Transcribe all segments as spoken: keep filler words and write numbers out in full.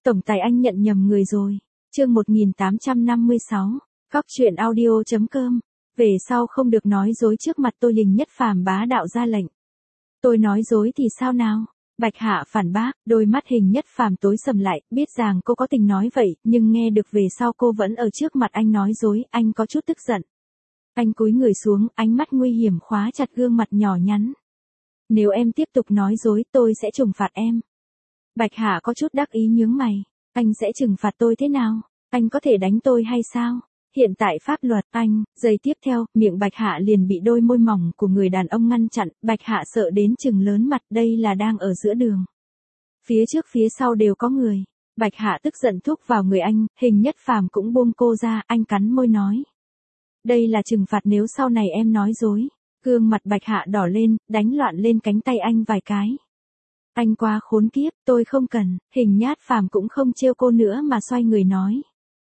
Tổng tài anh nhận nhầm người rồi. Chương một nghìn tám trăm năm mươi sáu. Cóc truyện audio chấm com. Về sau không được nói dối trước mặt tôi, Hình Nhất Phàm bá đạo ra lệnh. Tôi nói dối thì sao nào? Bạch Hạ phản bác, đôi mắt Hình Nhất Phàm tối sầm lại, biết rằng cô có tình nói vậy, nhưng nghe được về sau cô vẫn ở trước mặt anh nói dối, anh có chút tức giận. Anh cúi người xuống, ánh mắt nguy hiểm khóa chặt gương mặt nhỏ nhắn. Nếu em tiếp tục nói dối, tôi sẽ trừng phạt em. Bạch Hạ có chút đắc ý nhướng mày. Anh sẽ trừng phạt tôi thế nào? Anh có thể đánh tôi hay sao? Hiện tại pháp luật, anh, giây tiếp theo, miệng Bạch Hạ liền bị đôi môi mỏng của người đàn ông ngăn chặn, Bạch Hạ sợ đến chừng lớn mặt, đây là đang ở giữa đường. Phía trước phía sau đều có người. Bạch Hạ tức giận thúc vào người anh, Hình Nhất Phàm cũng buông cô ra, anh cắn môi nói. Đây là trừng phạt nếu sau này em nói dối. Gương mặt Bạch Hạ đỏ lên, đánh loạn lên cánh tay anh vài cái. Anh quá khốn kiếp, tôi không cần, Hình Nhất Phàm cũng không trêu cô nữa mà xoay người nói.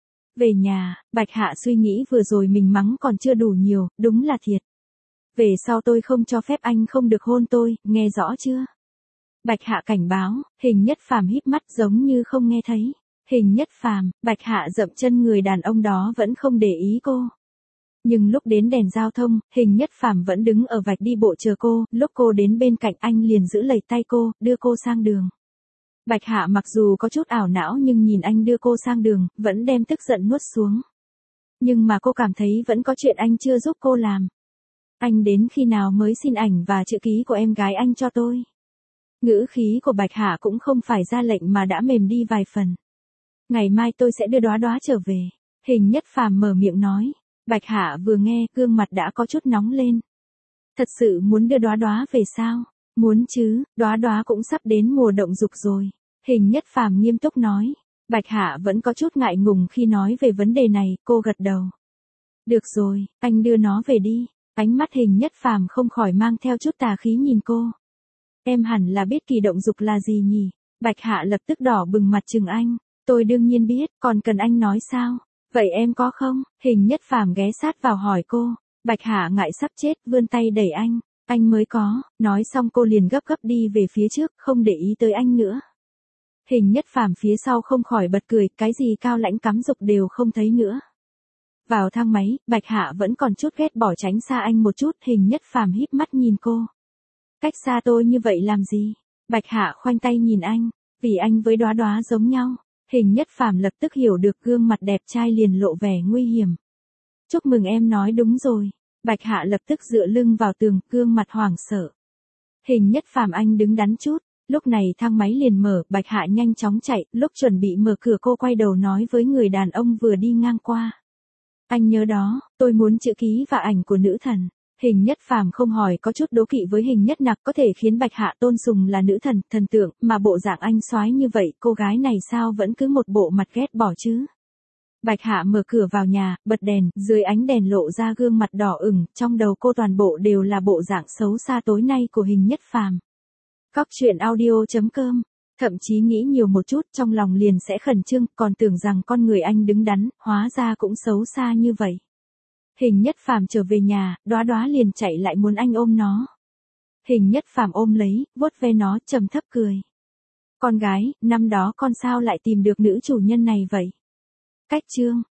Về nhà, Bạch Hạ suy nghĩ vừa rồi mình mắng còn chưa đủ nhiều, đúng là thiệt. Về sau tôi không cho phép anh không được hôn tôi, nghe rõ chưa? Bạch Hạ cảnh báo, Hình Nhất Phàm híp mắt giống như không nghe thấy. Hình Nhất Phàm, Bạch Hạ dậm chân, người đàn ông đó vẫn không để ý cô. Nhưng lúc đến đèn giao thông, Hình Nhất Phàm vẫn đứng ở vạch đi bộ chờ cô, lúc cô đến bên cạnh anh liền giữ lấy tay cô, đưa cô sang đường. Bạch Hạ mặc dù có chút ảo não nhưng nhìn anh đưa cô sang đường, vẫn đem tức giận nuốt xuống. Nhưng mà cô cảm thấy vẫn có chuyện anh chưa giúp cô làm. Anh đến khi nào mới xin ảnh và chữ ký của em gái anh cho tôi? Ngữ khí của Bạch Hạ cũng không phải ra lệnh mà đã mềm đi vài phần. Ngày mai tôi sẽ đưa Đóa Đóa trở về. Hình Nhất Phàm mở miệng nói. Bạch Hạ vừa nghe, gương mặt đã có chút nóng lên. Thật sự muốn đưa Đóa Đóa về sao? Muốn chứ, Đóa Đóa cũng sắp đến mùa động dục rồi. Hình Nhất Phàm nghiêm túc nói. Bạch Hạ vẫn có chút ngại ngùng khi nói về vấn đề này, cô gật đầu. Được rồi, anh đưa nó về đi. Ánh mắt Hình Nhất Phàm không khỏi mang theo chút tà khí nhìn cô. Em hẳn là biết kỳ động dục là gì nhỉ? Bạch Hạ lập tức đỏ bừng mặt trừng anh. Tôi đương nhiên biết, còn cần anh nói sao? Vậy em có không? Hình Nhất Phàm ghé sát vào hỏi cô. Bạch Hạ ngại sắp chết, vươn tay đẩy anh. Anh mới có, nói xong cô liền gấp gấp đi về phía trước, không để ý tới anh nữa. Hình Nhất Phàm phía sau không khỏi bật cười, cái gì cao lãnh cắm dục đều không thấy nữa. Vào thang máy, Bạch Hạ vẫn còn chút ghét bỏ tránh xa anh một chút, Hình Nhất Phàm híp mắt nhìn cô. Cách xa tôi như vậy làm gì? Bạch Hạ khoanh tay nhìn anh, vì anh với Đóa Đóa giống nhau. Hình Nhất Phàm lập tức hiểu được, gương mặt đẹp trai liền lộ vẻ nguy hiểm. Chúc mừng em nói đúng rồi. Bạch Hạ lập tức dựa lưng vào tường, gương mặt hoảng sợ. Hình Nhất Phàm anh đứng đắn chút. Lúc này thang máy liền mở, Bạch Hạ nhanh chóng chạy, lúc chuẩn bị mở cửa cô quay đầu nói với người đàn ông vừa đi ngang qua. Anh nhớ đó, tôi muốn chữ ký và ảnh của nữ thần. Hình Nhất Phàm không hỏi, có chút đố kỵ với Hình Nhất Nặc, có thể khiến Bạch Hạ tôn sùng là nữ thần, thần tượng, mà bộ dạng anh soái như vậy, cô gái này sao vẫn cứ một bộ mặt ghét bỏ chứ? Bạch Hạ mở cửa vào nhà, bật đèn, dưới ánh đèn lộ ra gương mặt đỏ ửng, trong đầu cô toàn bộ đều là bộ dạng xấu xa tối nay của Hình Nhất Phàm. Cóc truyện audio chấm com. Thậm chí nghĩ nhiều một chút, trong lòng liền sẽ khẩn trương, còn tưởng rằng con người anh đứng đắn, hóa ra cũng xấu xa như vậy. Hình Nhất Phàm trở về nhà, Đóa Đóa liền chạy lại muốn anh ôm nó. Hình Nhất Phàm ôm lấy, vuốt ve nó, trầm thấp cười. Con gái, năm đó con sao lại tìm được nữ chủ nhân này vậy? Cách chương.